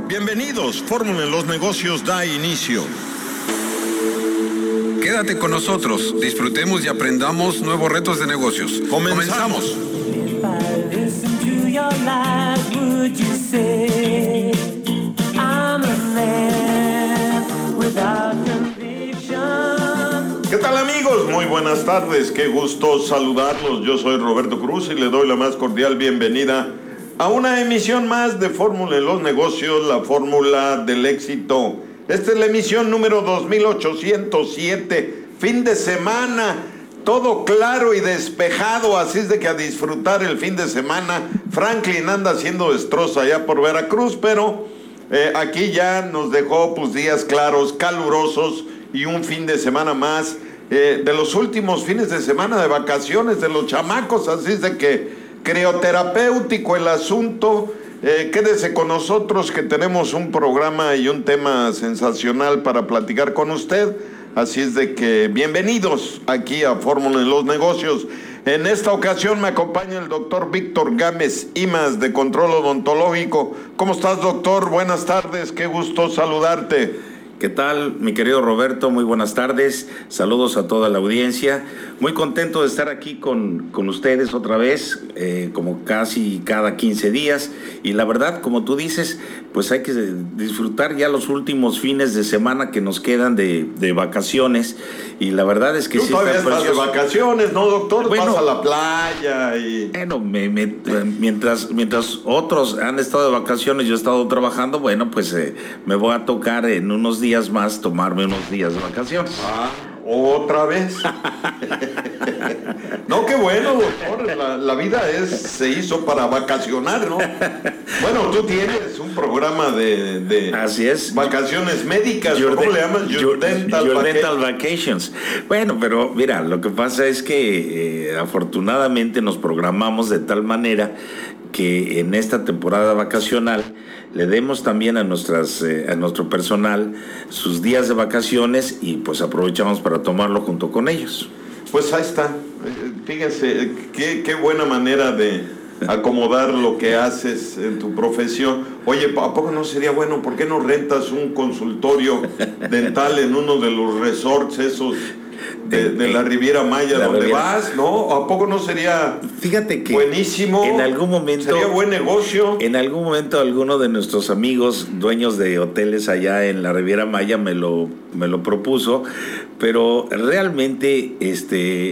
Bienvenidos, Fórmula en los Negocios da inicio. Quédate con nosotros, disfrutemos y aprendamos nuevos retos de negocios. ¡Comenzamos! ¿Qué tal, amigos? Muy buenas tardes, qué gusto saludarlos. Yo soy Roberto Cruz y le doy la más cordial bienvenida a una emisión más de Fórmula en los Negocios, la fórmula del éxito. Esta es la emisión número 2807, fin de semana, todo claro y despejado, así es de que a disfrutar el fin de semana. Franklin anda haciendo destrozo allá por Veracruz, pero aquí ya nos dejó pues días claros, calurosos y un fin de semana más, de los últimos fines de semana de vacaciones de los chamacos, así es de que crioterapéutico el asunto. Quédese con nosotros que tenemos un programa y un tema sensacional para platicar con usted, así es de que bienvenidos aquí a Fórmula en los Negocios. En esta ocasión me acompaña el doctor Víctor Gámez Imas de Control Odontológico. ¿Cómo estás, doctor? Buenas tardes, qué gusto saludarte. ¿Qué tal, mi querido Roberto? Muy buenas tardes, saludos a toda la audiencia. Muy contento de estar aquí con ustedes otra vez, como casi cada 15 días. Y la verdad, como tú dices, pues hay que disfrutar ya los últimos fines de semana que nos quedan de vacaciones. Y la verdad es que tú sí todavía está estás de vacaciones, ¿no, doctor? Bueno, vas a la playa y... Bueno, mientras otros han estado de vacaciones, yo he estado trabajando, bueno, pues me voy a tocar en unos días más tomarme unos días de vacaciones. ¿Otra vez? No, qué bueno, doctor. La vida se hizo para vacacionar, ¿no? Bueno, tú tienes un programa de así es, vacaciones médicas, ¿cómo le llamas? Your Dental Vacations. Bueno, pero mira, lo que pasa es que afortunadamente nos programamos de tal manera que en esta temporada vacacional le demos también a nuestro personal sus días de vacaciones y pues aprovechamos para tomarlo junto con ellos. Pues ahí está. Fíjense, qué buena manera de acomodar lo que haces en tu profesión. Oye, ¿a poco no sería bueno? ¿Por qué no rentas un consultorio dental en uno de los resorts esos de la Riviera Maya, donde vas, ¿no? ¿A poco no sería, fíjate que buenísimo? En algún momento sería buen negocio. En algún momento alguno de nuestros amigos dueños de hoteles allá en la Riviera Maya me lo propuso, pero realmente es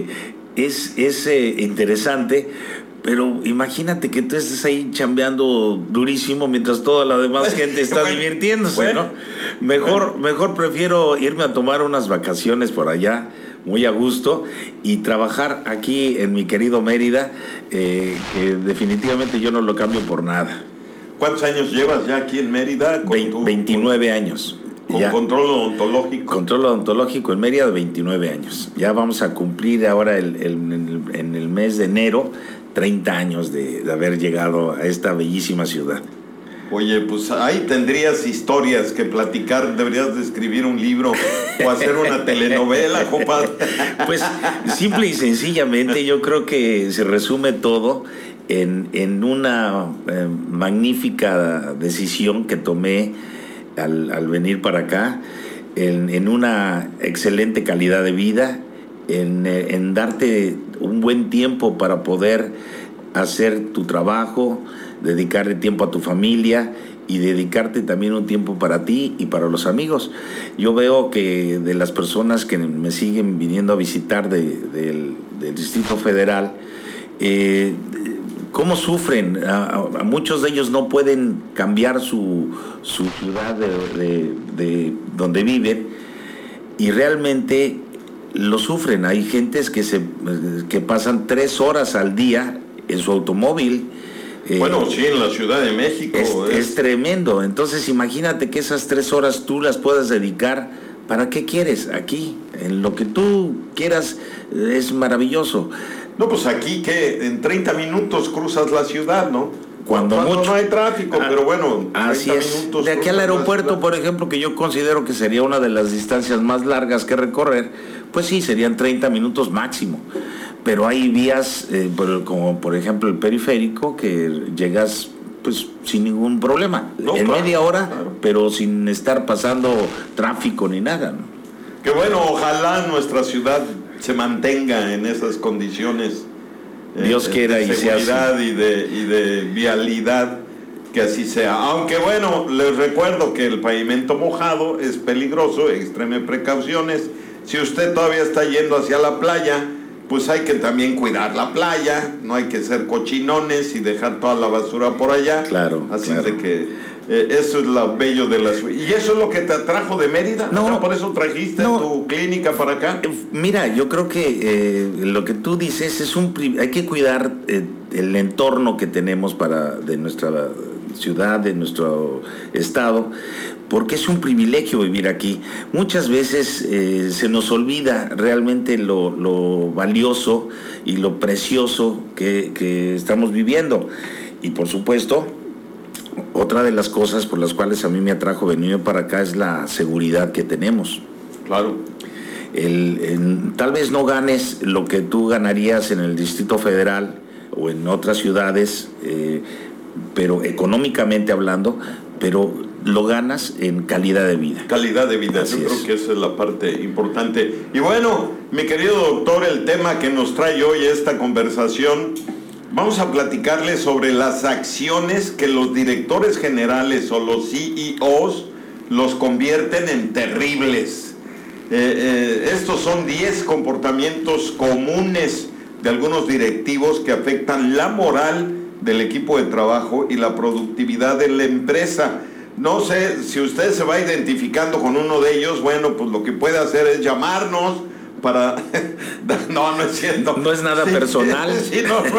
interesante. Pero imagínate que tú estés ahí chambeando durísimo mientras toda la demás gente está divirtiéndose, ¿no? Mejor prefiero irme a tomar unas vacaciones por allá, muy a gusto, y trabajar aquí en mi querido Mérida, que definitivamente yo no lo cambio por nada. ¿Cuántos años llevas ya aquí en Mérida? 29 años. ¿Con ya, control odontológico? Control odontológico en Mérida de 29 años. Ya vamos a cumplir ahora en el mes de enero 30 años de haber llegado a esta bellísima ciudad. Oye, pues ahí tendrías historias que platicar, deberías de escribir un libro o hacer una telenovela, compadre. Pues simple y sencillamente yo creo que se resume todo en una magnífica decisión que tomé al venir para acá, en una excelente calidad de vida, en darte un buen tiempo para poder hacer tu trabajo, dedicarle tiempo a tu familia y dedicarte también un tiempo para ti y para los amigos. Yo veo que de las personas que me siguen viniendo a visitar del Distrito Federal, cómo sufren. A muchos de ellos no pueden cambiar su ciudad de donde viven y realmente lo sufren. Hay gentes que pasan 3 horas al día en su automóvil. Bueno, sí, en la Ciudad de México. Es tremendo. Entonces imagínate que esas 3 horas tú las puedas dedicar. ¿Para qué quieres? Aquí, en lo que tú quieras, es maravilloso. No, pues aquí que en 30 minutos cruzas la ciudad, ¿no? Cuando mucho. No hay tráfico, pero bueno, así es. De aquí al aeropuerto, por ejemplo, que yo considero que sería una de las distancias más largas que recorrer, pues sí, serían 30 minutos máximo. Pero hay vías, como por ejemplo el periférico, que llegas pues sin ningún problema. No, en claro, media hora, claro. pero sin estar pasando tráfico ni nada, ¿no? Que bueno, ojalá nuestra ciudad se mantenga en esas condiciones. Dios quiera de y sea así. seguridad y de vialidad, que así sea. Aunque bueno, les recuerdo que el pavimento mojado es peligroso, extreme precauciones. Si usted todavía está yendo hacia la playa, pues hay que también cuidar la playa, no hay que ser cochinones y dejar toda la basura por allá. Claro, así claro. de que eso es lo bello de la ciudad. ¿Y eso es lo que te atrajo de Mérida? No, O sea, ¿por eso trajiste no. tu clínica para acá? Mira, yo creo que lo que tú dices es hay que cuidar el entorno que tenemos de nuestra ciudad, de nuestro estado, porque es un privilegio vivir aquí. Muchas veces se nos olvida realmente lo valioso y lo precioso que estamos viviendo. Y por supuesto, otra de las cosas por las cuales a mí me atrajo venir para acá es la seguridad que tenemos. Claro. Tal vez no ganes lo que tú ganarías en el Distrito Federal o en otras ciudades, pero económicamente hablando, pero lo ganas en calidad de vida. Calidad de vida, Así yo creo es. que esa es la parte importante. Y bueno, mi querido doctor, el tema que nos trae hoy esta conversación, vamos a platicarles sobre las acciones que los directores generales o los CEOs los convierten en terribles. Estos son 10 comportamientos comunes de algunos directivos que afectan la moral del equipo de trabajo y la productividad de la empresa. No sé si usted se va identificando con uno de ellos, bueno, pues lo que puede hacer es llamarnos para... No es cierto. No es nada personal. Sí,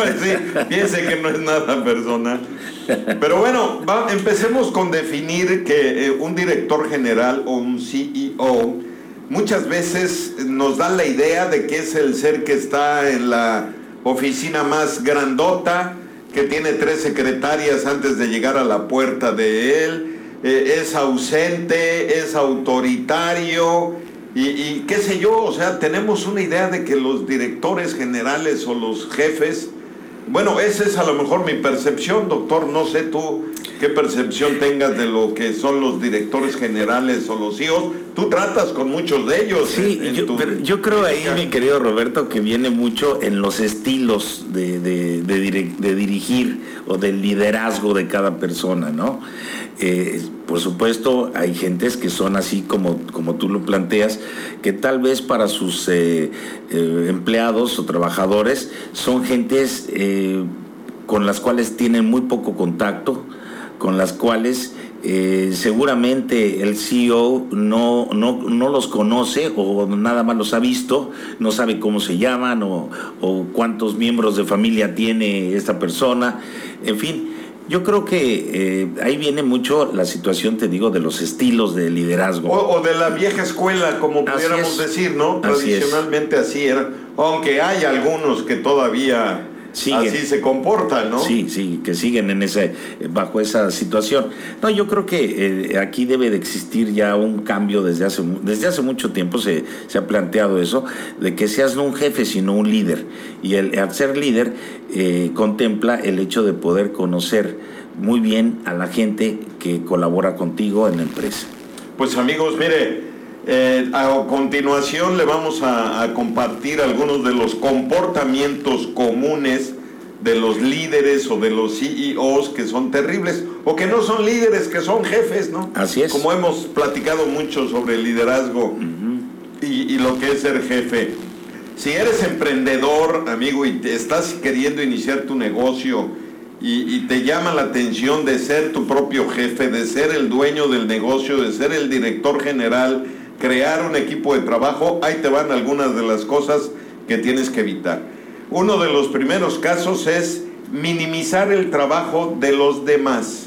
piense que no es nada personal. Pero bueno, empecemos con definir que un director general o un CEO muchas veces nos da la idea de que es el ser que está en la oficina más grandota, que tiene 3 secretarias antes de llegar a la puerta de él, es ausente, es autoritario y qué sé yo. O sea, tenemos una idea de que los directores generales o los jefes, bueno, esa es a lo mejor mi percepción, doctor. No sé tú qué percepción tengas de lo que son los directores generales o los CEOs. Tú tratas con muchos de ellos. Sí, pero yo creo ahí, mi querido Roberto, que viene mucho en los estilos de dirigir o del liderazgo de cada persona, ¿no? Por supuesto, hay gentes que son así como tú lo planteas, que tal vez para sus empleados o trabajadores son gentes con las cuales tienen muy poco contacto, con las cuales seguramente el CEO no los conoce o nada más los ha visto, no sabe cómo se llaman o cuántos miembros de familia tiene esta persona, en fin. Yo creo que ahí viene mucho la situación, te digo, de los estilos de liderazgo. O de la vieja escuela, como pudiéramos decir, ¿no? Tradicionalmente así era, aunque hay algunos que todavía siguen. Así se comportan, ¿no? Sí, que siguen bajo esa situación. No, yo creo que aquí debe de existir ya un cambio desde hace mucho tiempo se ha planteado eso, de que seas no un jefe, sino un líder. Y al ser líder contempla el hecho de poder conocer muy bien a la gente que colabora contigo en la empresa. Pues amigos, mire, a continuación le vamos a compartir algunos de los comportamientos comunes de los líderes o de los CEOs que son terribles, o que no son líderes, que son jefes, ¿no? Así es. Como hemos platicado mucho sobre el liderazgo y lo que es ser jefe. Si eres emprendedor, amigo, y te estás queriendo iniciar tu negocio y te llama la atención de ser tu propio jefe, de ser el dueño del negocio, de ser el director general, crear un equipo de trabajo, ahí te van algunas de las cosas que tienes que evitar. Uno de los primeros casos es minimizar el trabajo de los demás.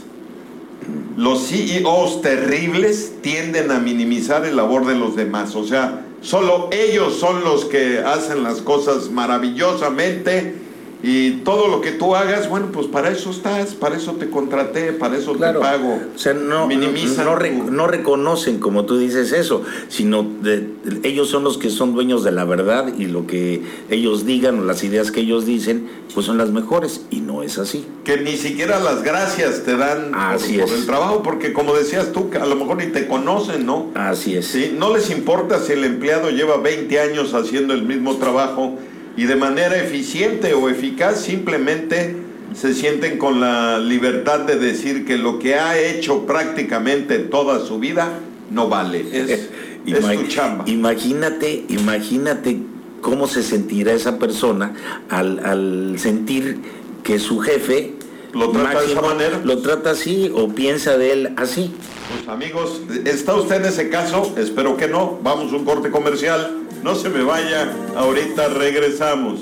Los CEOs terribles tienden a minimizar el labor de los demás, o sea, solo ellos son los que hacen las cosas maravillosamente y todo lo que tú hagas, bueno, pues para eso estás, para eso te contraté, para eso te pago. O sea, no reconocen, como tú dices, eso, sino ellos son los que son dueños de la verdad, y lo que ellos digan o las ideas que ellos dicen, pues son las mejores, y no es así. Que ni siquiera las gracias te dan por el trabajo, porque como decías tú, a lo mejor ni te conocen, ¿no? Así es. ¿Sí? No les importa si el empleado lleva 20 años haciendo el mismo trabajo y de manera eficiente o eficaz, simplemente se sienten con la libertad de decir que lo que ha hecho prácticamente toda su vida no vale, es su chamba. Imagínate cómo se sentirá esa persona al sentir que su jefe lo trata de esa manera. Lo trata así o piensa de él así. Pues amigos, ¿está usted en ese caso? Espero que no. Vamos a un corte comercial. No se me vaya, ahorita regresamos.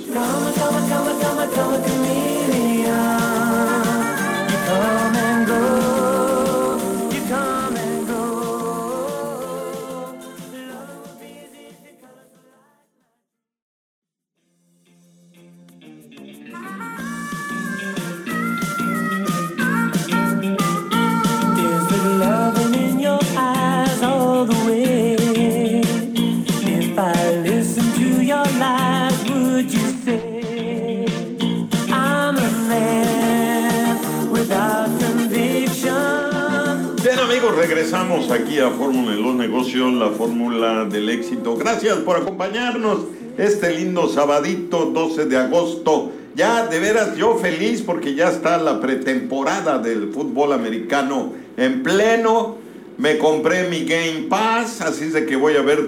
Regresamos aquí a Fórmula de los Negocios, la fórmula del éxito. Gracias por acompañarnos este lindo sabadito 12 de agosto. Ya de veras yo feliz porque ya está la pretemporada del fútbol americano en pleno. Me compré mi Game Pass, así es de que voy a ver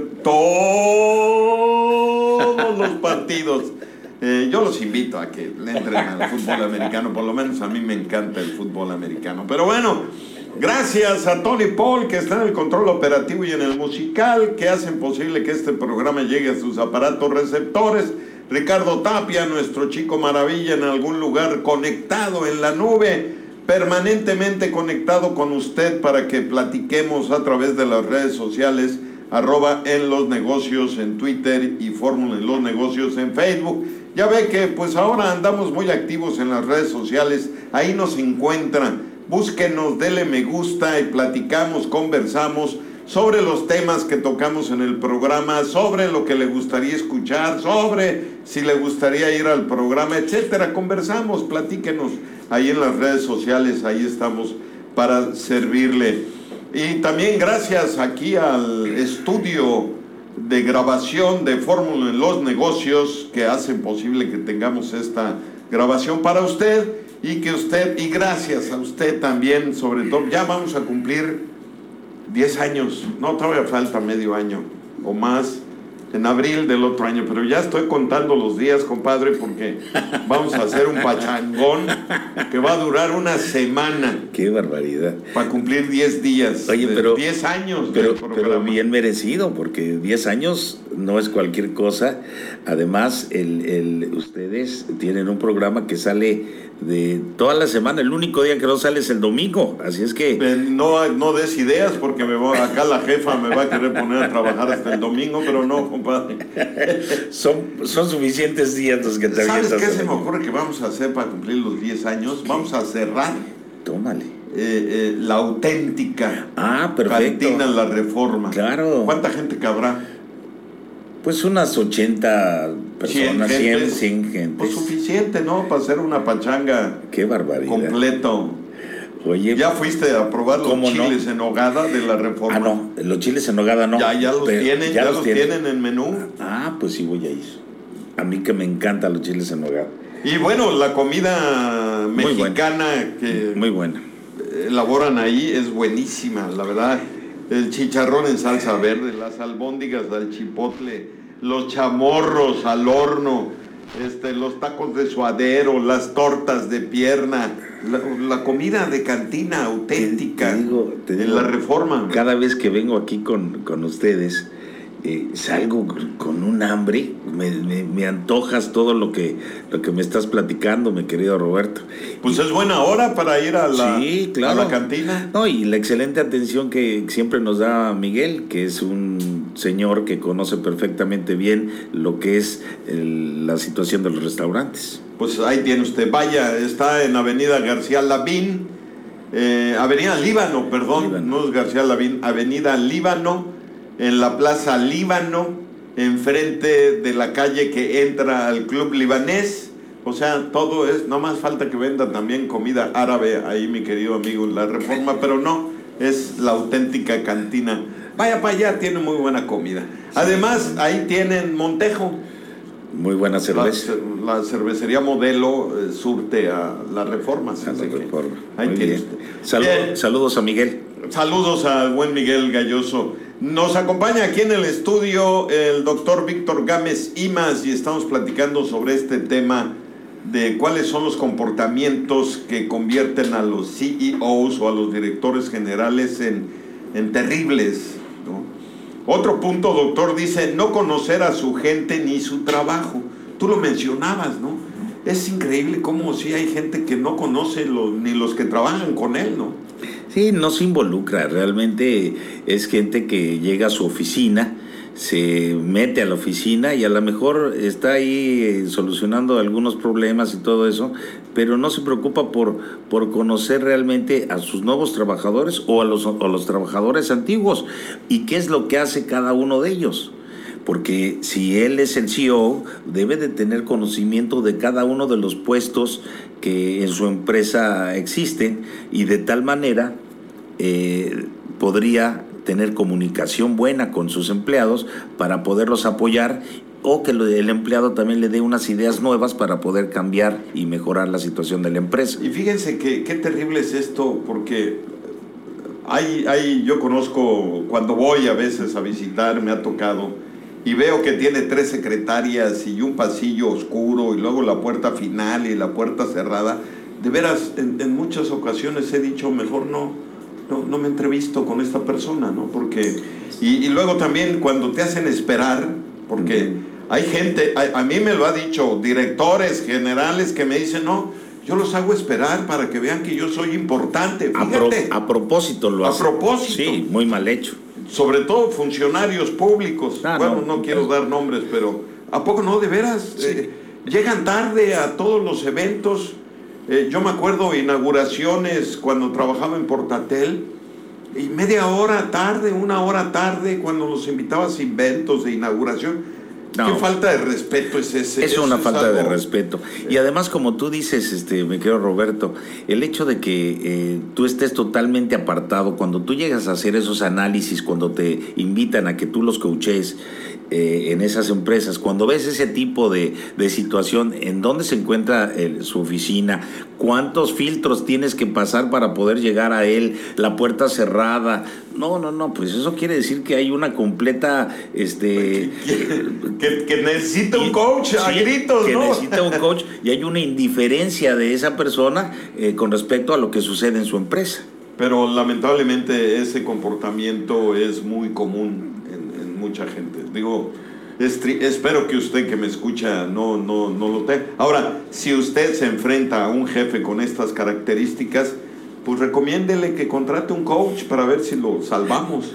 todos los partidos. Yo los invito a que le entren al fútbol americano, por lo menos a mí me encanta el fútbol americano. Pero bueno, gracias a Tony Paul, que está en el control operativo y en el musical, que hacen posible que este programa llegue a sus aparatos receptores. Ricardo Tapia, nuestro chico maravilla, en algún lugar conectado en la nube, permanentemente conectado con usted para que platiquemos a través de las redes sociales, @enlosnegocios en Twitter y Fórmula en los Negocios en Facebook. Ya ve que pues ahora andamos muy activos en las redes sociales, ahí nos encuentran. Búsquenos, dele me gusta y platicamos, conversamos sobre los temas que tocamos en el programa, sobre lo que le gustaría escuchar, sobre si le gustaría ir al programa, etcétera. Conversamos, platíquenos ahí en las redes sociales, ahí estamos para servirle. Y también gracias aquí al estudio de grabación de Fórmula en los Negocios, que hacen posible que tengamos esta grabación para usted. Y gracias a usted también, sobre todo, ya vamos a cumplir 10 años, no, todavía falta medio año o más, en abril del otro año, pero ya estoy contando los días, compadre, porque vamos a hacer un pachangón que va a durar una semana. ¡Qué barbaridad! Para cumplir 10 días. Oye, pero 10 años pero bien merecido, porque 10 años no es cualquier cosa. Además, ustedes tienen un programa que sale de toda la semana. El único día que no sale es el domingo, así es que no des ideas, porque acá la jefa me va a querer poner a trabajar hasta el domingo, pero no, compadre. Son suficientes días los que te avientas. ¿Sabes qué se me ocurre que vamos a hacer para cumplir los 10 años? ¿Qué? Vamos a cerrar. Tómale. La auténtica perfecto. Cantina La Reforma. Claro. ¿Cuánta gente cabrá? Pues unas 80 personas, 100 gente. Pues suficiente, ¿no? Para hacer una pachanga. ¡Qué barbaridad! Completo. Oye, ¿ya fuiste a probar los chiles en nogada de La Reforma? No, los chiles en nogada no. Ya los tienen, ya los tienen en menú. Pues sí voy a ir. A mí que me encantan los chiles en nogada. Y bueno, la comida mexicana que muy buena elaboran ahí es buenísima, la verdad. El chicharrón en salsa verde, las albóndigas al chipotle, los chamorros al horno, los tacos de suadero, las tortas de pierna, la comida de cantina auténtica. Te digo, en La Reforma. Cada vez que vengo aquí con ustedes, salgo con un hambre, me antojas todo lo que me estás platicando, mi querido Roberto. Pues es buena hora para ir a la cantina. No, y la excelente atención que siempre nos da Miguel, que es un señor que conoce perfectamente bien lo que es la situación de los restaurantes. pues ahí tiene usted. Vaya, está en Avenida García Lavín, Avenida Líbano, perdón, no es García Lavín, Avenida Líbano, en la Plaza Líbano, enfrente de la calle que entra al Club Libanés. O sea, todo es, no más falta que venda también comida árabe ahí, mi querido amigo, en la Reforma, pero no, es la auténtica cantina. Vaya para allá, tiene muy buena comida. Además, ahí tienen Montejo. Muy buena cerveza. La cervecería Modelo surte a la Reforma. A la Reforma. Ahí tiene. Saludos a Miguel. Saludos al buen Miguel Galloso. Nos acompaña aquí en el estudio el doctor Víctor Gámez Imaz y estamos platicando sobre este tema de cuáles son los comportamientos que convierten a los CEOs o a los directores generales en terribles, ¿no? Otro punto, doctor, dice no conocer a su gente ni su trabajo. Tú lo mencionabas, ¿no? Es increíble cómo sí hay gente que no conoce ni los que trabajan con él, ¿no? Sí, no se involucra, realmente es gente que llega a su oficina, se mete a la oficina y a lo mejor está ahí solucionando algunos problemas y todo eso, pero no se preocupa por conocer realmente a sus nuevos trabajadores o a los trabajadores antiguos y qué es lo que hace cada uno de ellos. Porque si él es el CEO, debe de tener conocimiento de cada uno de los puestos que en su empresa existen y de tal manera podría tener comunicación buena con sus empleados para poderlos apoyar o que el empleado también le dé unas ideas nuevas para poder cambiar y mejorar la situación de la empresa. Y fíjense qué terrible es esto, porque yo conozco, cuando voy a veces a visitar, me ha tocado, y veo que tiene 3 secretarias y un pasillo oscuro y luego la puerta final y la puerta cerrada. De veras, en muchas ocasiones he dicho, mejor no me entrevisto con esta persona, ¿no? Porque, y luego también cuando te hacen esperar, porque hay gente, a mí me lo ha dicho directores generales que me dicen, no, yo los hago esperar para que vean que yo soy importante. Fíjate. A propósito lo hace. A propósito. Sí, muy mal hecho. Sobre todo funcionarios públicos. Bueno, no quiero dar nombres, pero ¿a poco no? De veras, sí. Llegan tarde a todos los eventos. Yo me acuerdo inauguraciones cuando trabajaba en Portatel, y media hora tarde, 1 hora tarde, cuando los invitabas a eventos de inauguración. No. ¿Qué falta de respeto es ese? Es una falta de respeto. Y además, como tú dices, mi querido Roberto, el hecho de que tú estés totalmente apartado, cuando tú llegas a hacer esos análisis, cuando te invitan a que tú los coaches en esas empresas, cuando ves ese tipo de situación, en dónde se encuentra su oficina, cuántos filtros tienes que pasar para poder llegar a él, la puerta cerrada. No, pues eso quiere decir que hay una completa que necesita un coach a gritos, que ¿no? necesita un coach, y hay una indiferencia de esa persona con respecto a lo que sucede en su empresa. Pero lamentablemente ese comportamiento es muy común en mucha gente. Digo, espero que usted que me escucha no lo tenga. Ahora, si usted se enfrenta a un jefe con estas características, pues recomiéndele que contrate un coach para ver si lo salvamos.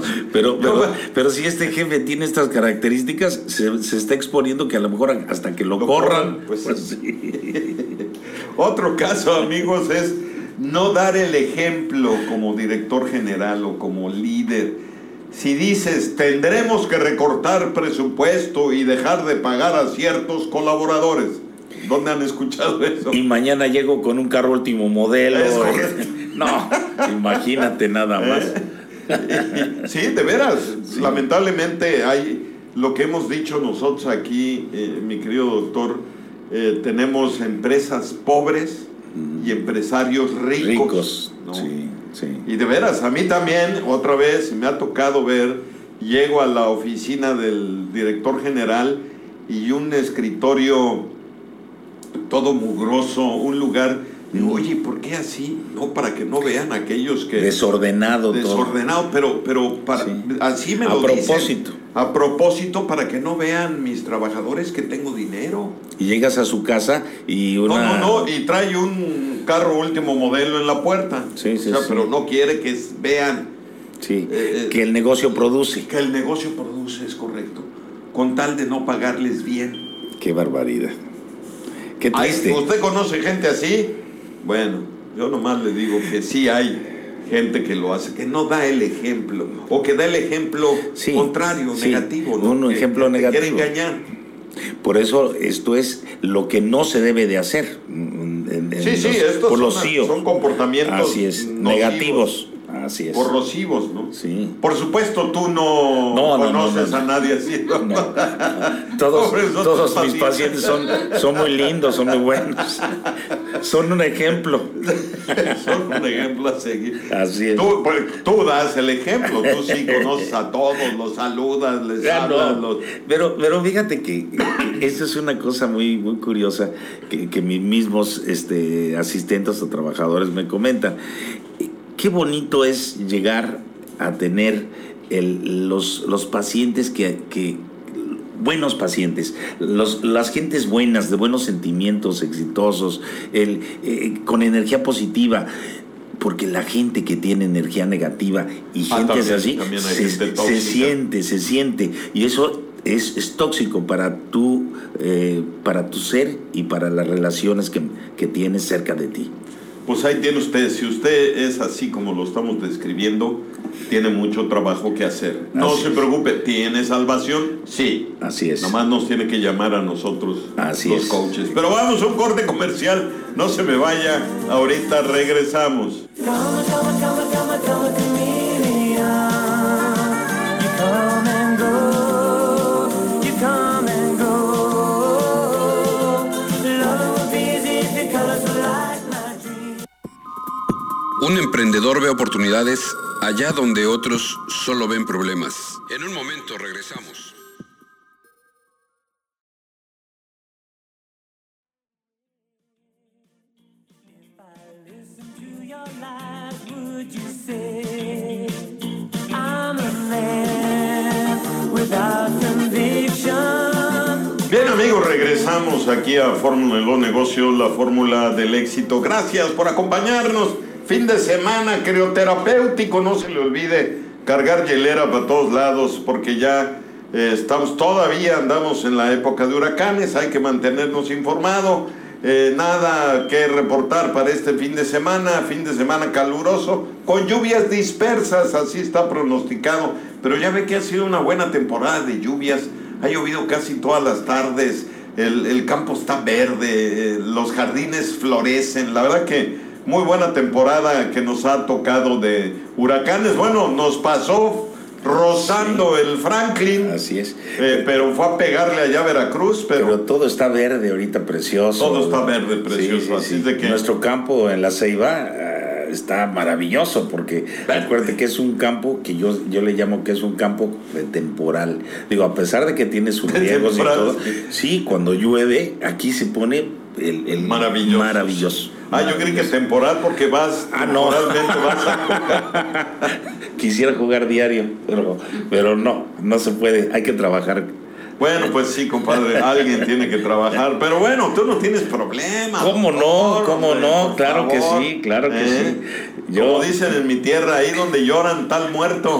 Pero si este jefe tiene estas características, se está exponiendo que a lo mejor hasta que lo corran. Pues sí. Otro caso, amigos, es no dar el ejemplo como director general o como líder. Si dices, tendremos que recortar presupuesto y dejar de pagar a ciertos colaboradores. ¿Dónde han escuchado eso? Y mañana llego con un carro último modelo. No, imagínate nada más. Sí, de veras. Sí. Lamentablemente hay lo que hemos dicho nosotros aquí, mi querido doctor, tenemos empresas pobres y empresarios ricos, ¿no? Sí. Y de veras, a mí también, otra vez, me ha tocado ver, llego a la oficina del director general y un escritorio todo mugroso, un lugar, digo, oye, ¿por qué así? No, para que no vean aquellos que... Desordenado, pero para, sí. Así me lo propósito. Dicen. A propósito, para que no vean mis trabajadores que tengo dinero. Y llegas a su casa y una... No, y trae un carro último modelo en la puerta. Sí, pero no quiere que vean. Sí, que el negocio produce. Que el negocio produce, es correcto. Con tal de no pagarles bien. Qué barbaridad. Qué triste. ¿Usted conoce gente así? Bueno, yo nomás le digo que sí hay gente que lo hace, que no da el ejemplo, o que da el ejemplo contrario, negativo, ¿no? Un ejemplo negativo. Quiere engañar. Por eso esto es lo que no se debe de hacer. Estos son comportamientos así es, nocivos, negativos. Así es. Corrosivos, ¿no? Sí. Por supuesto, tú no conoces a nadie así. No. Todos mis pacientes son muy lindos, son muy buenos. Son un ejemplo. Son un ejemplo a seguir. Así es. Tú das el ejemplo, tú sí conoces a todos, los saludas, les hablas. Pero fíjate que esto es una cosa muy, muy curiosa que mis mismos asistentes o trabajadores me comentan. Qué bonito es llegar a tener los pacientes que buenos pacientes, las gentes buenas, de buenos sentimientos, exitosos, con energía positiva. Porque la gente que tiene energía negativa y gente así se siente, y eso es tóxico para tu ser y para las relaciones que tienes cerca de ti. Pues ahí tiene usted, si usted es así como lo estamos describiendo, tiene mucho trabajo que hacer. No se preocupe, ¿tiene salvación? Sí. Así es. Nomás nos tiene que llamar a nosotros, los coaches. Pero vamos a un corte comercial, no se me vaya, ahorita regresamos. Un emprendedor ve oportunidades allá donde otros solo ven problemas. En un momento regresamos. Bien, amigos, regresamos aquí a Fórmula de los Negocios, la fórmula del éxito. Gracias por acompañarnos. Fin de semana crioterapéutico, no se le olvide cargar hielera para todos lados, porque ya andamos en la época de huracanes, hay que mantenernos informados. Nada que reportar para este fin de semana caluroso, con lluvias dispersas, así está pronosticado, pero ya ve que ha sido una buena temporada de lluvias, ha llovido casi todas las tardes, el campo está verde, los jardines florecen, la verdad que muy buena temporada que nos ha tocado de huracanes. Bueno, nos pasó rozando el Franklin. Así es. Pero fue a pegarle allá a Veracruz. Pero todo está verde ahorita, precioso. Todo está verde, precioso. Así de que nuestro campo en La Ceiba está maravilloso, porque acuérdate que es un campo que yo le llamo que es un campo temporal. Digo, a pesar de que tiene sus riegos y todo, sí, cuando llueve, aquí se pone el maravilloso. Yo creí que temporal porque temporalmente vas a jugar. Quisiera jugar diario, pero no se puede, hay que trabajar. Bueno, pues sí, compadre, alguien tiene que trabajar, pero bueno, tú no tienes problemas. ¿Cómo no? Claro que sí, claro que sí. Como dicen en mi tierra, ahí donde lloran tal muerto.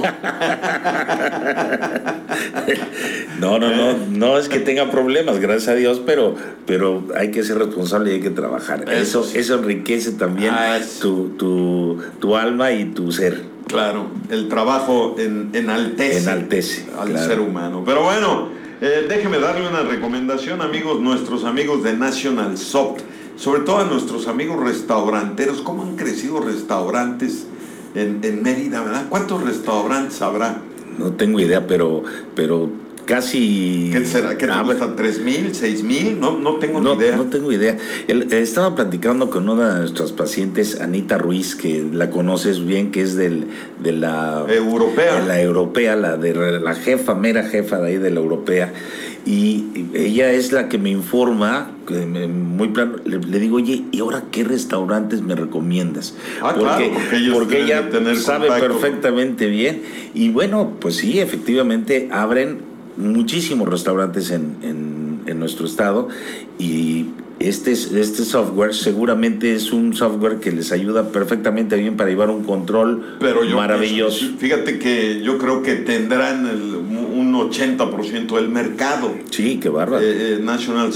No es que tenga problemas, gracias a Dios, pero hay que ser responsable y hay que trabajar. Eso enriquece también tu alma y tu ser. Claro, el trabajo enaltece al ser humano. Pero bueno, déjeme darle una recomendación, amigos, nuestros amigos de National Soft, sobre todo a nuestros amigos restauranteros. ¿Cómo han crecido restaurantes en Mérida, verdad? ¿Cuántos restaurantes habrá? No tengo idea, pero casi... ¿Qué será? ¿Qué te gusta? ¿3,000? ¿6,000? No tengo ni idea. No tengo idea. Estaba platicando con una de nuestras pacientes, Anita Ruiz, que la conoces bien, que es de la... Europea. De la europea, la jefa, mera jefa de ahí de la europea. Y ella es la que me informa, muy plano, le digo, oye, ¿y ahora qué restaurantes me recomiendas? Porque ella sabe perfectamente bien. Y bueno, pues sí, efectivamente abren muchísimos restaurantes en nuestro estado, y este software seguramente es un software que les ayuda perfectamente bien para llevar un control maravilloso. Fíjate que yo creo que tendrán un 80% del mercado. Sí, qué bárbaro. National Soft.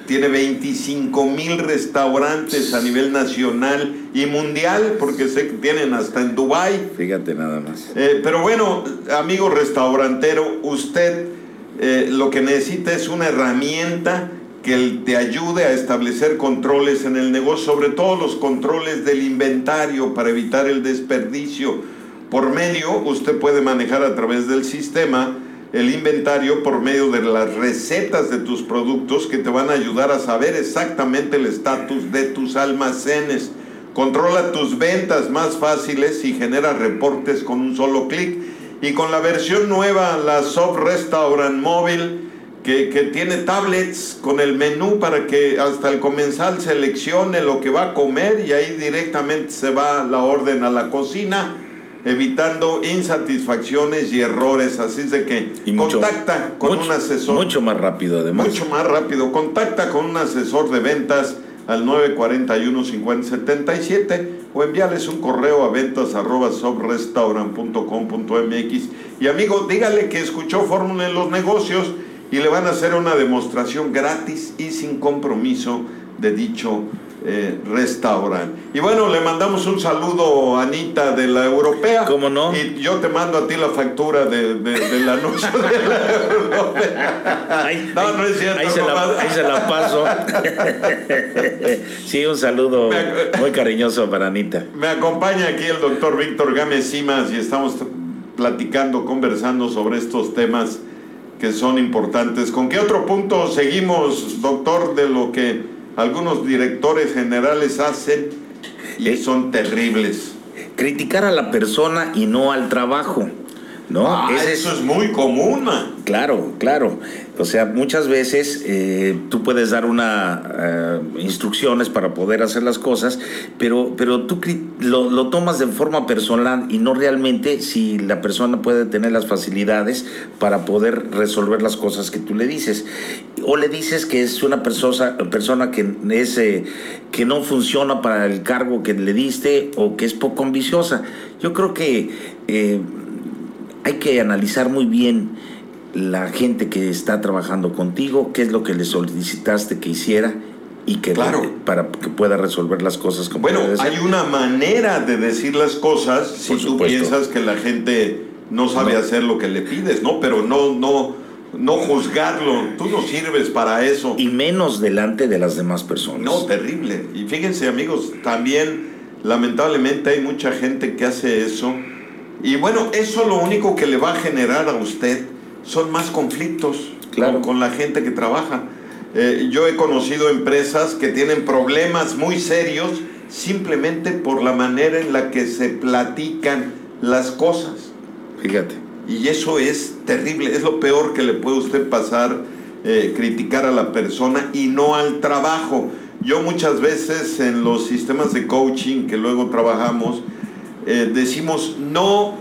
tiene 25,000 restaurantes a nivel nacional y mundial, porque sé que tienen hasta en Dubái. Fíjate nada más. Pero bueno, amigo restaurantero, usted lo que necesita es una herramienta que te ayude a establecer controles en el negocio, sobre todo los controles del inventario para evitar el desperdicio. Por medio, usted puede manejar a través del sistema el inventario por medio de las recetas de tus productos que te van a ayudar a saber exactamente el estatus de tus almacenes. Controla tus ventas más fáciles y genera reportes con un solo clic. Y con la versión nueva, la Soft Restaurant Móvil, que tiene tablets con el menú para que hasta el comensal seleccione lo que va a comer y ahí directamente se va la orden a la cocina, evitando insatisfacciones y errores. Así es de que contacta con un asesor. Mucho más rápido, además. Mucho más rápido. Contacta con un asesor de ventas al 941-5077 o envíales un correo a ventas@sobrestaurant.com.mx. Y amigo, dígale que escuchó Fórmula en los Negocios y le van a hacer una demostración gratis y sin compromiso de dicho restaurante. Y bueno, le mandamos un saludo a Anita de la Europea. ¿Cómo no? Y yo te mando a ti la factura del anuncio de la Europea. No es cierto. Ahí se la paso. Sí, un saludo muy cariñoso para Anita. Me acompaña aquí el doctor Víctor Gámez Simas y estamos platicando, conversando sobre estos temas que son importantes. ¿Con qué otro punto seguimos, doctor, de lo que algunos directores generales hacen y son terribles? Criticar a la persona y no al trabajo, ¿no? Eso es muy común, man. Claro. O sea, muchas veces tú puedes dar instrucciones para poder hacer las cosas, pero tú lo tomas de forma personal y no realmente si la persona puede tener las facilidades para poder resolver las cosas que tú le dices. O le dices que es una persona que no funciona para el cargo que le diste o que es poco ambiciosa. Yo creo que hay que analizar muy bien la gente que está trabajando contigo, qué es lo que le solicitaste que hiciera y que para que pueda resolver las cosas como bueno, hay una manera de decir las cosas si tú piensas que la gente no sabe hacer lo que le pides, ¿no? Pero no juzgarlo, tú no sirves para eso. Y menos delante de las demás personas. No, terrible. Y fíjense, amigos, también lamentablemente hay mucha gente que hace eso. Y bueno, eso lo único que le va a generar a usted son más conflictos con la gente que trabaja. Yo he conocido empresas que tienen problemas muy serios simplemente por la manera en la que se platican las cosas. Fíjate. Y eso es terrible, es lo peor que le puede usted pasar, criticar a la persona y no al trabajo. Yo muchas veces en los sistemas de coaching que luego trabajamos, decimos no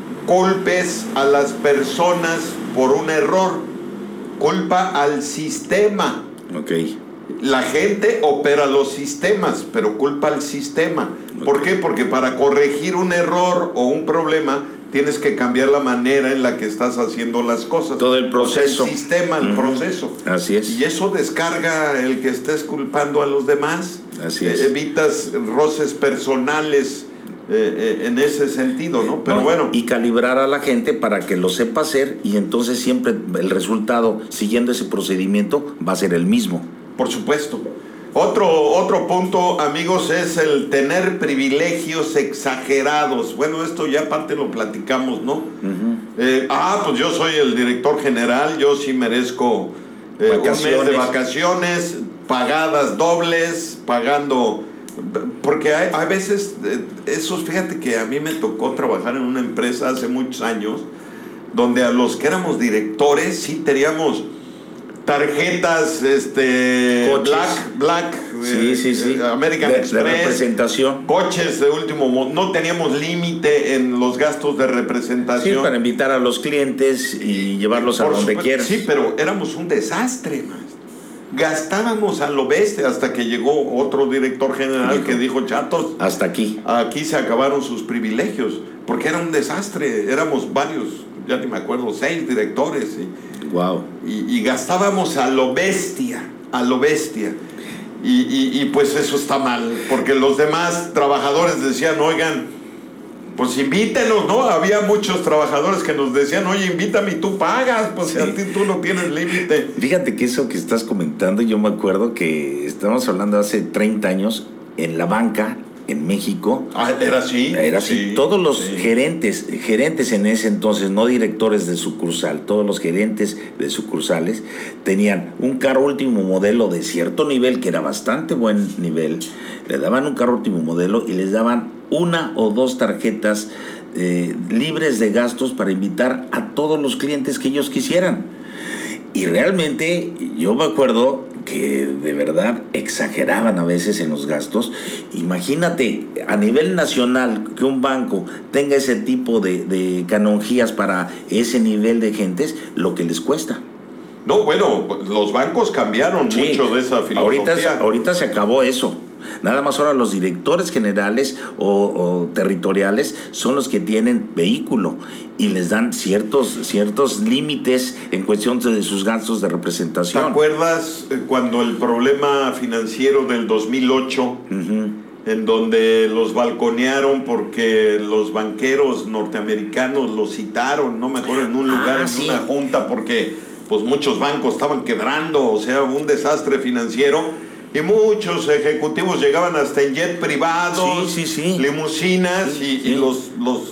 culpes a las personas por un error, culpa al sistema. Okay. La gente opera los sistemas, pero culpa al sistema. ¿Por qué? Porque para corregir un error o un problema tienes que cambiar la manera en la que estás haciendo las cosas. Todo el proceso. O sea, el sistema, el proceso. Así es. Y eso descarga el que estés culpando a los demás. Así es. Evitas roces personales en ese sentido, ¿no? Pero bueno. Y calibrar a la gente para que lo sepa hacer y entonces siempre el resultado siguiendo ese procedimiento va a ser el mismo. Por supuesto. Otro punto, amigos, es el tener privilegios exagerados. Bueno, esto ya aparte lo platicamos, ¿no? Pues yo soy el director general, yo sí merezco un mes de vacaciones, pagadas dobles, pagando... Porque hay veces, fíjate que a mí me tocó trabajar en una empresa hace muchos años, donde a los que éramos directores sí teníamos tarjetas, Black, sí. American Express, de representación, coches de último, no teníamos límite en los gastos de representación. Sí, para invitar a los clientes y llevarlos a donde quieras. Sí, pero éramos un desastre, man. Gastábamos a lo bestia hasta que llegó otro director general que dijo, chatos, hasta aquí se acabaron sus privilegios, porque era un desastre, éramos varios, ya ni me acuerdo, 6 directores. Wow. Y gastábamos a lo bestia, a lo bestia. Y pues eso está mal, porque los demás trabajadores decían, oigan, pues invítenos, ¿no? Había muchos trabajadores que nos decían, oye, invítame y tú pagas, pues sí. A ti tú no tienes límite. Fíjate que eso que estás comentando, yo me acuerdo que estábamos hablando hace 30 años en la banca en México. Era así. Era así. Sí, todos los gerentes en ese entonces, no directores de sucursal, todos los gerentes de sucursales tenían un carro último modelo de cierto nivel, que era bastante buen nivel. Le daban un carro último modelo y les daban 1 o 2 tarjetas libres de gastos para invitar a todos los clientes que ellos quisieran. Y realmente yo me acuerdo que de verdad exageraban a veces en los gastos. Imagínate, a nivel nacional, que un banco tenga ese tipo de canonjías para ese nivel de gentes, lo que les cuesta. No, bueno, los bancos cambiaron mucho de esa filosofía. Ahorita se acabó eso. Nada más ahora los directores generales o territoriales son los que tienen vehículo y les dan ciertos límites en cuestión de sus gastos de representación. ¿Te acuerdas cuando el problema financiero del 2008, en donde los balconearon porque los banqueros norteamericanos los citaron, no me acuerdo, en un lugar, en una junta, porque pues muchos bancos estaban quebrando, o sea, un desastre financiero? Y muchos ejecutivos llegaban hasta en jet privados, limusinas, y los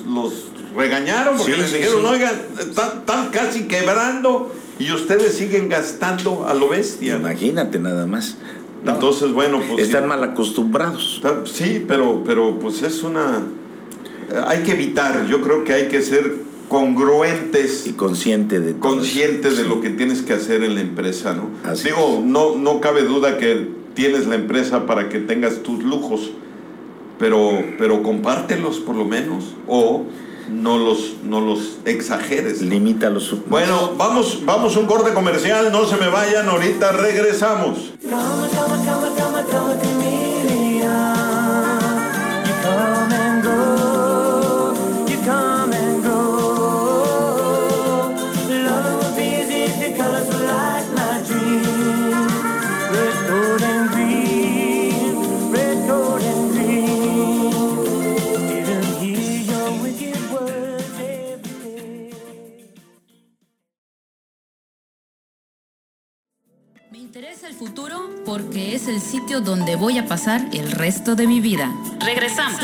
regañaron porque les dijeron, oigan, están casi quebrando y ustedes siguen gastando a lo bestia. Imagínate nada más. No. Entonces, bueno, pues... Están mal acostumbrados. Sí, pero pues es una... Hay que evitar, yo creo que hay que ser congruentes y consciente de lo que tienes que hacer en la empresa, ¿no? Digo, no cabe duda que tienes la empresa para que tengas tus lujos, pero compártelos por lo menos, o no los exageres, ¿no? Limítalos. Bueno, vamos a un corte comercial, no se me vayan, ahorita regresamos. Me interesa el futuro porque es el sitio donde voy a pasar el resto de mi vida. Regresamos.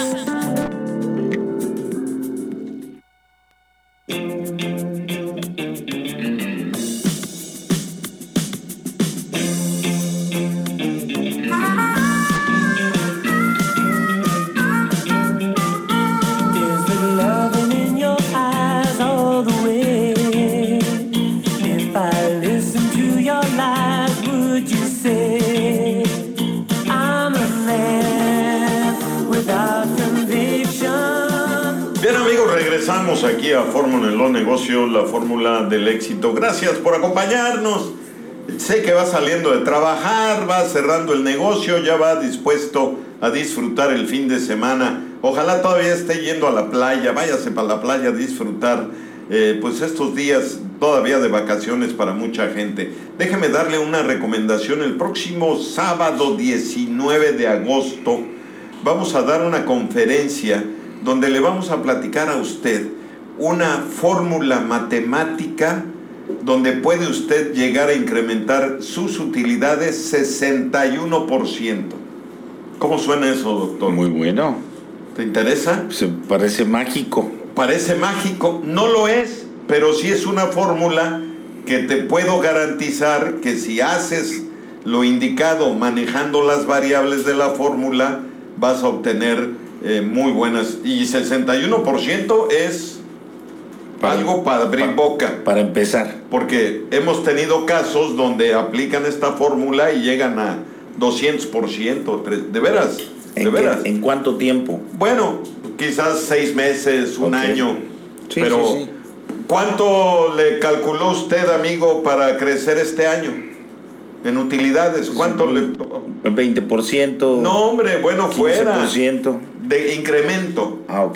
Regresamos aquí a Fórmula en los Negocios, la fórmula del éxito. Gracias por acompañarnos. Sé que va saliendo de trabajar, va cerrando el negocio, ya va dispuesto a disfrutar el fin de semana. Ojalá todavía esté yendo a la playa, váyase para la playa a disfrutar pues estos días todavía de vacaciones para mucha gente. Déjeme darle una recomendación. El próximo sábado 19 de agosto vamos a dar una conferencia donde le vamos a platicar a usted una fórmula matemática donde puede usted llegar a incrementar sus utilidades 61%. ¿Cómo suena eso, doctor? Muy bueno. ¿Te interesa? Se parece mágico. Parece mágico, no lo es, pero sí es una fórmula que te puedo garantizar que si haces lo indicado manejando las variables de la fórmula, vas a obtener muy buenas, y 61% es algo para abrir boca. Para empezar. Porque hemos tenido casos donde aplican esta fórmula y llegan a 200%. De veras. ¿En cuánto tiempo? Bueno, quizás 6 meses, un año. Sí, pero sí. ¿cuánto le calculó usted, amigo, para crecer este año? En utilidades, ¿cuánto le...? 20%. No, hombre, bueno, 15%. fuera. De incremento. Ah, ok.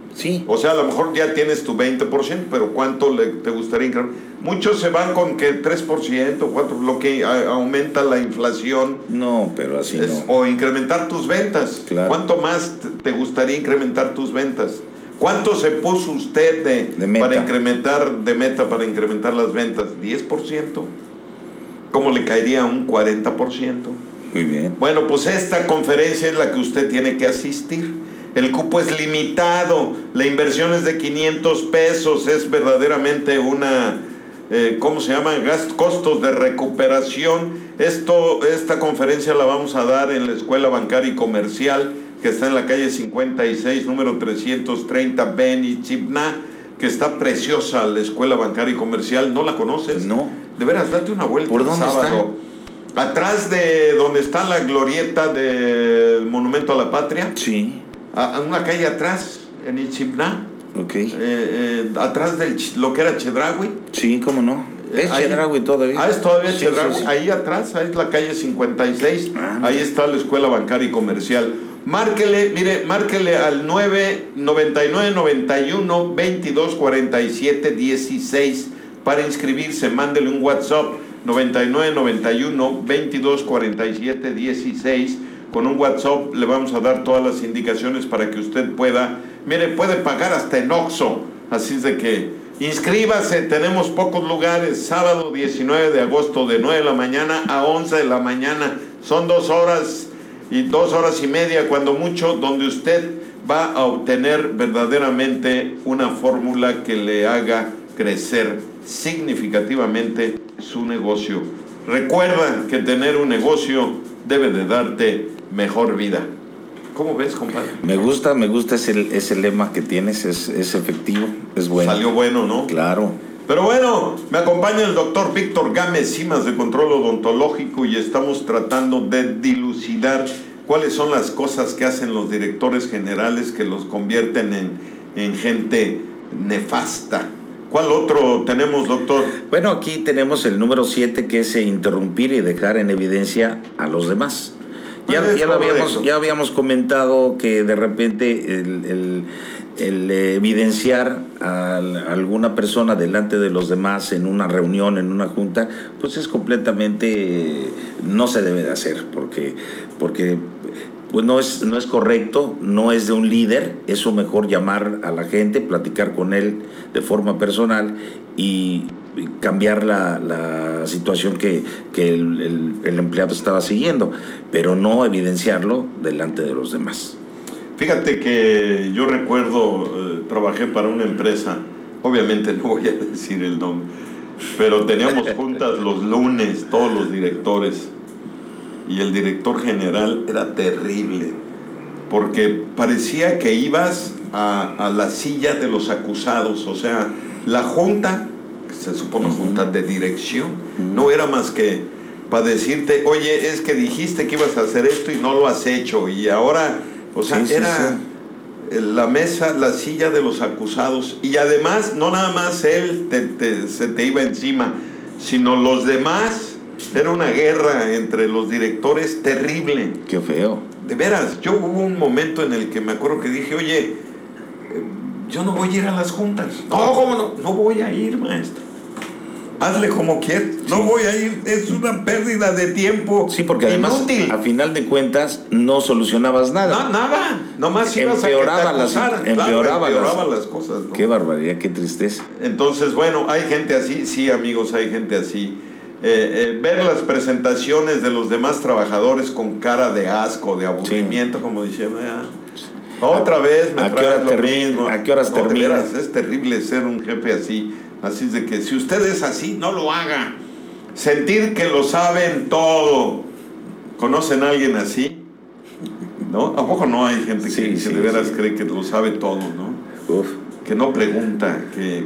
Sí. O sea, a lo mejor ya tienes tu 20%, pero ¿cuánto te gustaría incrementar? Muchos se van con que 3%, 4%, lo que aumenta la inflación. No, pero así no. O incrementar tus ventas. Claro. ¿Cuánto más te gustaría incrementar tus ventas? ¿Cuánto se puso usted de meta para incrementar las ventas? ¿10%? ¿Cómo le caería un 40%? Muy bien. Bueno, pues esta conferencia es la que usted tiene que asistir. El cupo es limitado, la inversión es de 500 pesos, es verdaderamente una, ¿cómo se llama? Costos de recuperación. Esta conferencia la vamos a dar en la Escuela Bancaria y Comercial, que está en la calle 56, número 330, Beni Chibna, que está preciosa la Escuela Bancaria y Comercial. ¿No la conoces? No. De veras, date una vuelta. ¿Por dónde sábado. Está? Atrás de donde está la glorieta del Monumento a la Patria. Sí. A una calle atrás, en Ichibná. Ok. Atrás de lo que era Chedraui. Sí, ¿cómo no? Es Chedraui todavía. Es todavía Chedraui. Sí. Ahí atrás, ahí es la calle 56. Ahí está la Escuela Bancaria y Comercial. Márquele al 9991-2247-16 para inscribirse. Mándele un WhatsApp 9991-2247-16. Con un WhatsApp le vamos a dar todas las indicaciones para que usted puede pagar hasta en Oxxo. Así es de que inscríbase, tenemos pocos lugares. Sábado 19 de agosto de 9 de la mañana a 11 de la mañana. Son 2 horas y 2 horas y media, cuando mucho, donde usted va a obtener verdaderamente una fórmula que le haga crecer significativamente su negocio. Recuerda que tener un negocio debe de darte mejor vida. ¿Cómo ves, compadre? Me gusta ese lema que tienes, es efectivo, es bueno. Salió bueno, ¿no? Claro. Pero bueno, me acompaña el doctor Víctor Gámez Simas de Control Odontológico y estamos tratando de dilucidar cuáles son las cosas que hacen los directores generales que los convierten en gente nefasta. ¿Cuál otro tenemos, doctor? Bueno, aquí tenemos el número 7, que es interrumpir y dejar en evidencia a los demás. Ya habíamos comentado que de repente el evidenciar a alguna persona delante de los demás en una reunión, en una junta, pues es completamente, no se debe de hacer, porque pues no es correcto, no es de un líder. Eso mejor llamar a la gente, platicar con él de forma personal y cambiar la situación que el empleado estaba siguiendo, pero no evidenciarlo delante de los demás. Fíjate que yo recuerdo, trabajé para una empresa, obviamente no voy a decir el nombre, pero teníamos juntas los lunes, todos los directores, y el director general era terrible, porque parecía que ibas a la silla de los acusados. O sea, la junta, se supone junta de dirección, no era más que para decirte, oye, es que dijiste que ibas a hacer esto y no lo has hecho, y ahora, o sea, la mesa, la silla de los acusados. Y además, no nada más él se te iba encima, sino los demás. Era una guerra entre los directores terrible. Qué feo. De veras, hubo un momento en el que me acuerdo que dije, oye, yo no voy a ir a las juntas. No, ¿cómo no? No voy a ir, maestro. Hazle como quieras. No voy a ir. Es una pérdida de tiempo. Sí, porque además, inútil. A final de cuentas, no solucionabas nada. No, nada. Nomás ibas empeoraba empeoraba las cosas, ¿no? Qué barbaridad, qué tristeza. Entonces, bueno, hay gente así. Sí, amigos, hay gente así. Ver las presentaciones de los demás trabajadores con cara de asco, de aburrimiento, como diciendo, otra vez me traes lo mismo. ¿A qué horas termina? De veras, es terrible ser un jefe así. Así es de que si usted es así, no lo haga. Sentir que lo saben todo. ¿Conocen a alguien así? ¿No? ¿A poco no hay gente que de veras cree que lo sabe todo, no? Uf. Que no pregunta,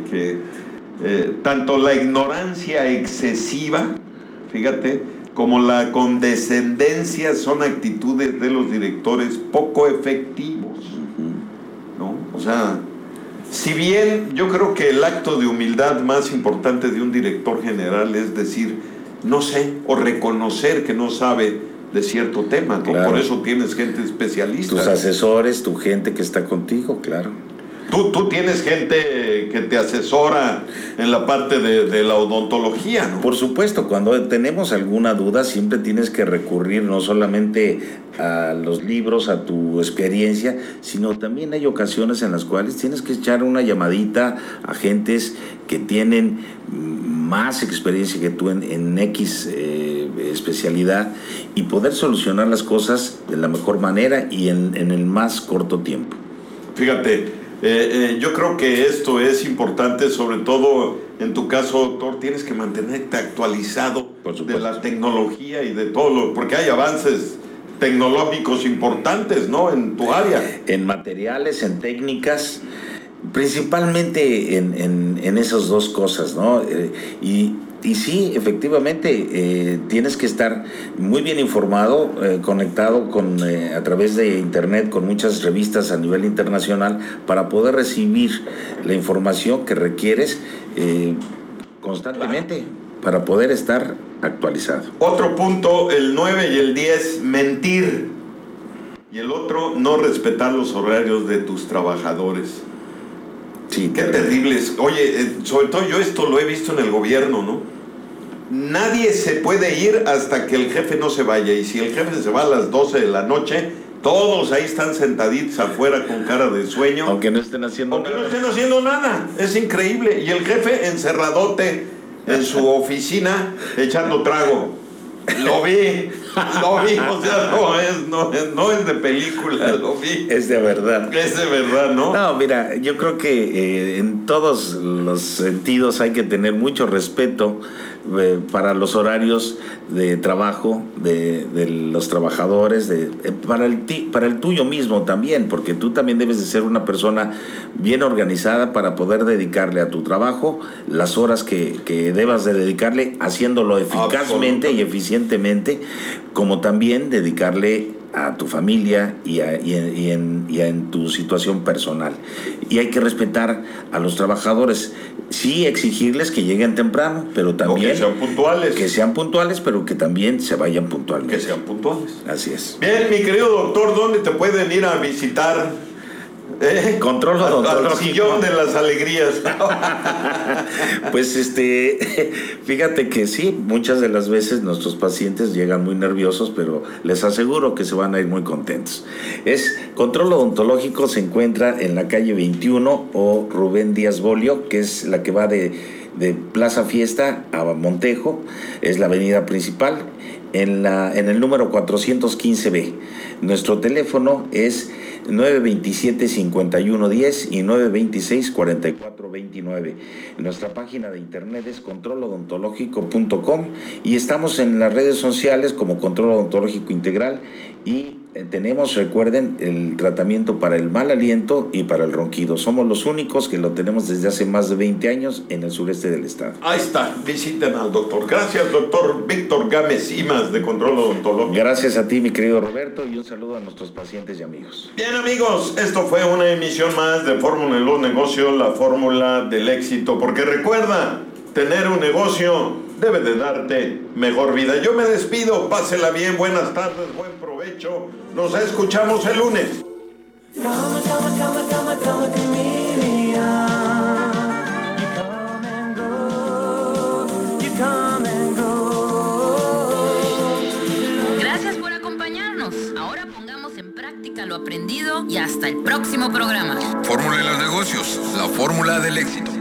tanto la ignorancia excesiva, fíjate, como la condescendencia son actitudes de los directores poco efectivos, ¿no? O sea, si bien yo creo que el acto de humildad más importante de un director general es decir, no sé, o reconocer que no sabe de cierto tema, ¿no? Claro. Por eso tienes gente especialista. Tus asesores, tu gente que está contigo, claro. Tú tienes gente que te asesora en la parte de la odontología, ¿no? Por supuesto, cuando tenemos alguna duda siempre tienes que recurrir no solamente a los libros, a tu experiencia, sino también hay ocasiones en las cuales tienes que echar una llamadita a gentes que tienen más experiencia que tú en X especialidad y poder solucionar las cosas de la mejor manera y en el más corto tiempo. Fíjate, yo creo que esto es importante, sobre todo en tu caso, doctor, tienes que mantenerte actualizado de la tecnología y de todo porque hay avances tecnológicos importantes, ¿no? En tu área. En materiales, en técnicas, principalmente en esas dos cosas, ¿no? Y sí, efectivamente, tienes que estar muy bien informado, conectado a través de internet con muchas revistas a nivel internacional para poder recibir la información que requieres constantemente para poder estar actualizado. Otro punto, el 9 y el 10, mentir. Y el otro, no respetar los horarios de tus trabajadores. Sí, qué terribles. Oye, sobre todo yo esto lo he visto en el gobierno, ¿no? Nadie se puede ir hasta que el jefe no se vaya. Y si el jefe se va a las 12 de la noche, todos ahí están sentaditos afuera con cara de sueño. Aunque no estén haciendo nada. No estén haciendo nada. Es increíble. Y el jefe encerradote en su oficina echando trago. Lo vi, o sea, no es de película, lo vi. Es de verdad. Es de verdad, ¿no? No, mira, yo creo que en todos los sentidos hay que tener mucho respeto para los horarios de trabajo de los trabajadores, para el tuyo mismo también, porque tú también debes de ser una persona bien organizada para poder dedicarle a tu trabajo las horas que debas de dedicarle, haciéndolo eficazmente y eficientemente, como también dedicarle a tu familia y en tu situación personal. Y hay que respetar a los trabajadores, sí exigirles que lleguen temprano, pero también que sean puntuales. Que sean puntuales, pero que también se vayan puntualmente. Que sean puntuales. Así es. Bien, mi querido doctor, ¿dónde te pueden ir a visitar? Control odontológico. Al sillón de las alegrías. Pues fíjate que sí, muchas de las veces nuestros pacientes llegan muy nerviosos, pero les aseguro que se van a ir muy contentos. Control odontológico se encuentra en la calle 21 o Rubén Díaz Bolio, que es la que va de Plaza Fiesta a Montejo, es la avenida principal, en el número 415B. Nuestro teléfono es 927-5110 y 926-4429. Nuestra página de internet es controlodontológico.com y estamos en las redes sociales como Control Odontológico Integral y tenemos, recuerden, el tratamiento para el mal aliento y para el ronquido. Somos los únicos que lo tenemos desde hace más de 20 años en el sureste del estado. Ahí está, visiten al doctor. Gracias, doctor Víctor Gámez Simas de Control Odontológico. Gracias a ti, mi querido Roberto, y un saludo a nuestros pacientes y amigos. Bien, amigos, esto fue una emisión más de Fórmula de los Negocios, la fórmula del éxito. Porque recuerda, tener un negocio debe de darte mejor vida. Yo me despido, pásela bien, buenas tardes, buen provecho. Nos escuchamos el lunes. Gracias por acompañarnos. Ahora pongamos en práctica lo aprendido y hasta el próximo programa. Fórmula de los negocios, la fórmula del éxito.